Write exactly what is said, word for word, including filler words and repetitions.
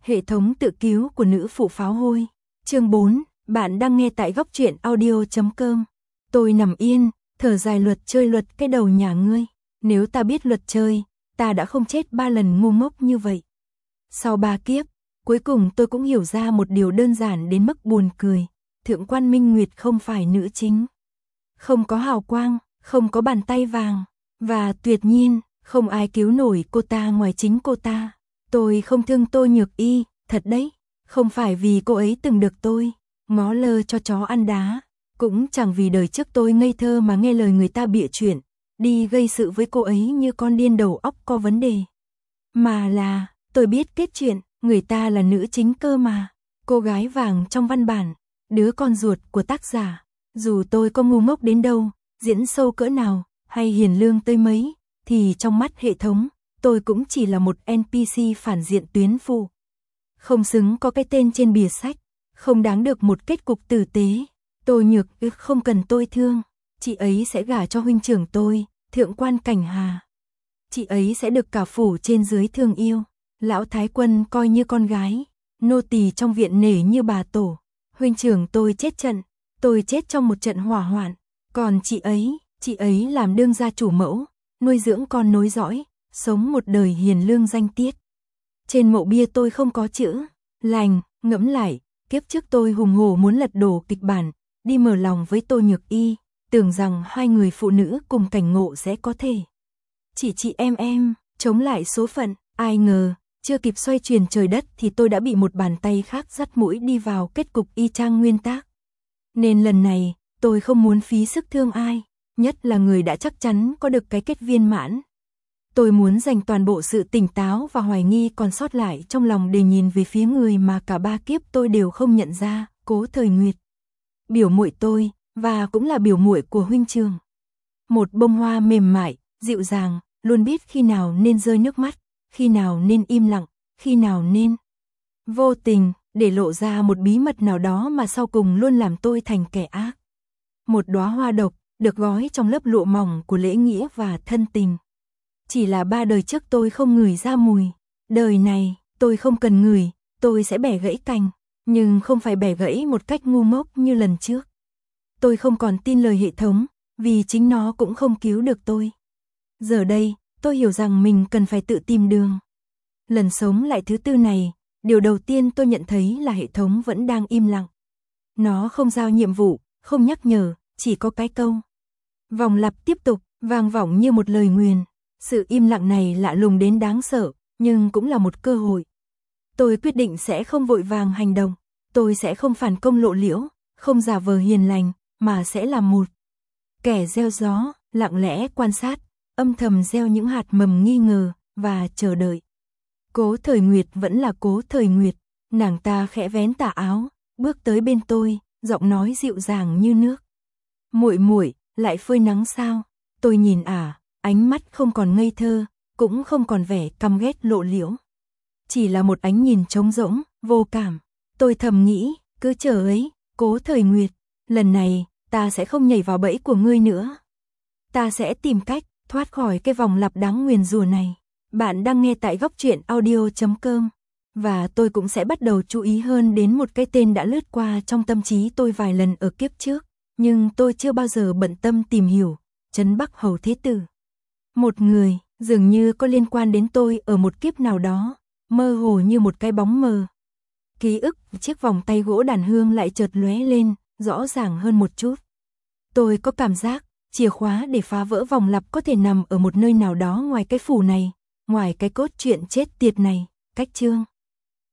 Hệ thống tự cứu của nữ phụ pháo hôi. Chương bốn, bạn đang nghe tại góc truyện audio chấm com. Tôi nằm yên, thở dài luật chơi luật cái đầu nhà ngươi. Nếu ta biết luật chơi, ta đã không chết ba lần ngu ngốc như vậy. Sau ba kiếp, cuối cùng tôi cũng hiểu ra một điều đơn giản đến mức buồn cười. Thượng quan Minh Nguyệt không phải nữ chính. Không có hào quang, không có bàn tay vàng. Và tuyệt nhiên, không ai cứu nổi cô ta ngoài chính cô ta. Tôi không thương Tô Nhược Y, thật đấy. Không phải vì cô ấy từng được tôi ngó lơ cho chó ăn đá. Cũng chẳng vì đời trước tôi ngây thơ mà nghe lời người ta bịa chuyện, đi gây sự với cô ấy như con điên đầu óc có vấn đề. Mà là, tôi biết kết chuyện, người ta là nữ chính cơ mà. Cô gái vàng trong văn bản, đứa con ruột của tác giả. Dù tôi có ngu ngốc đến đâu, diễn sâu cỡ nào, hay hiền lương tới mấy, thì trong mắt hệ thống, tôi cũng chỉ là một en pê xê phản diện tuyến phụ. Không xứng có cái tên trên bìa sách, không đáng được một kết cục tử tế. Tô Nhược Y không cần tôi thương, chị ấy sẽ gả cho huynh trưởng tôi, Thượng quan Cảnh Hà. Chị ấy sẽ được cả phủ trên dưới thương yêu, lão thái quân coi như con gái, nô tỳ trong viện nể như bà tổ. Huynh trưởng tôi chết trận, tôi chết trong một trận hỏa hoạn, còn chị ấy, chị ấy làm đương gia chủ mẫu, nuôi dưỡng con nối dõi, sống một đời hiền lương danh tiết. Trên mộ bia tôi không có chữ lành, ngẫm lại, kiếp trước tôi hùng hổ muốn lật đổ kịch bản, đi mở lòng với Tô Nhược Y, tưởng rằng hai người phụ nữ cùng cảnh ngộ sẽ có thể chỉ chị em em chống lại số phận, ai ngờ, chưa kịp xoay chuyển trời đất thì tôi đã bị một bàn tay khác dắt mũi đi vào kết cục y chang nguyên tác. Nên lần này, tôi không muốn phí sức thương ai, nhất là người đã chắc chắn có được cái kết viên mãn. Tôi muốn dành toàn bộ sự tỉnh táo và hoài nghi còn sót lại trong lòng để nhìn về phía người mà cả ba kiếp tôi đều không nhận ra, Cố Thời Nguyệt. Biểu muội tôi, và cũng là biểu muội của huynh trưởng. Một bông hoa mềm mại, dịu dàng, luôn biết khi nào nên rơi nước mắt, khi nào nên im lặng, khi nào nên vô tình, để lộ ra một bí mật nào đó mà sau cùng luôn làm tôi thành kẻ ác. Một đóa hoa độc, được gói trong lớp lụa mỏng của lễ nghĩa và thân tình. Chỉ là ba đời trước tôi không ngửi ra mùi, đời này, tôi không cần ngửi, tôi sẽ bẻ gãy cành, nhưng không phải bẻ gãy một cách ngu ngốc như lần trước. Tôi không còn tin lời hệ thống, vì chính nó cũng không cứu được tôi. Giờ đây, tôi hiểu rằng mình cần phải tự tìm đường. Lần sống lại thứ tư này, điều đầu tiên tôi nhận thấy là hệ thống vẫn đang im lặng. Nó không giao nhiệm vụ, không nhắc nhở, chỉ có cái câu vòng lặp tiếp tục, vang vọng như một lời nguyền. Sự im lặng này lạ lùng đến đáng sợ, nhưng cũng là một cơ hội. Tôi quyết định sẽ không vội vàng hành động, tôi sẽ không phản công lộ liễu, không giả vờ hiền lành, mà sẽ là một kẻ gieo gió, lặng lẽ quan sát, âm thầm gieo những hạt mầm nghi ngờ, và chờ đợi. Cố Thời Nguyệt vẫn là Cố Thời Nguyệt, nàng ta khẽ vén tà áo, bước tới bên tôi, giọng nói dịu dàng như nước. Muội muội, lại phơi nắng sao? Tôi nhìn ả, à, ánh mắt không còn ngây thơ, cũng không còn vẻ căm ghét lộ liễu. Chỉ là một ánh nhìn trống rỗng, vô cảm. Tôi thầm nghĩ, cứ chờ ấy, Cố Thời Nguyệt, lần này, ta sẽ không nhảy vào bẫy của ngươi nữa. Ta sẽ tìm cách thoát khỏi cái vòng lặp đáng nguyền rủa này. Bạn đang nghe tại góc truyện audio chấm com. Và tôi cũng sẽ bắt đầu chú ý hơn đến một cái tên đã lướt qua trong tâm trí tôi vài lần ở kiếp trước, nhưng tôi chưa bao giờ bận tâm tìm hiểu. Trấn Bắc Hầu Thế Tử. Một người, dường như có liên quan đến tôi ở một kiếp nào đó, mơ hồ như một cái bóng mờ. Ký ức, chiếc vòng tay gỗ đàn hương lại chợt lóe lên, rõ ràng hơn một chút. Tôi có cảm giác, chìa khóa để phá vỡ vòng lặp có thể nằm ở một nơi nào đó ngoài cái phủ này, ngoài cái cốt truyện chết tiệt này, cách chương.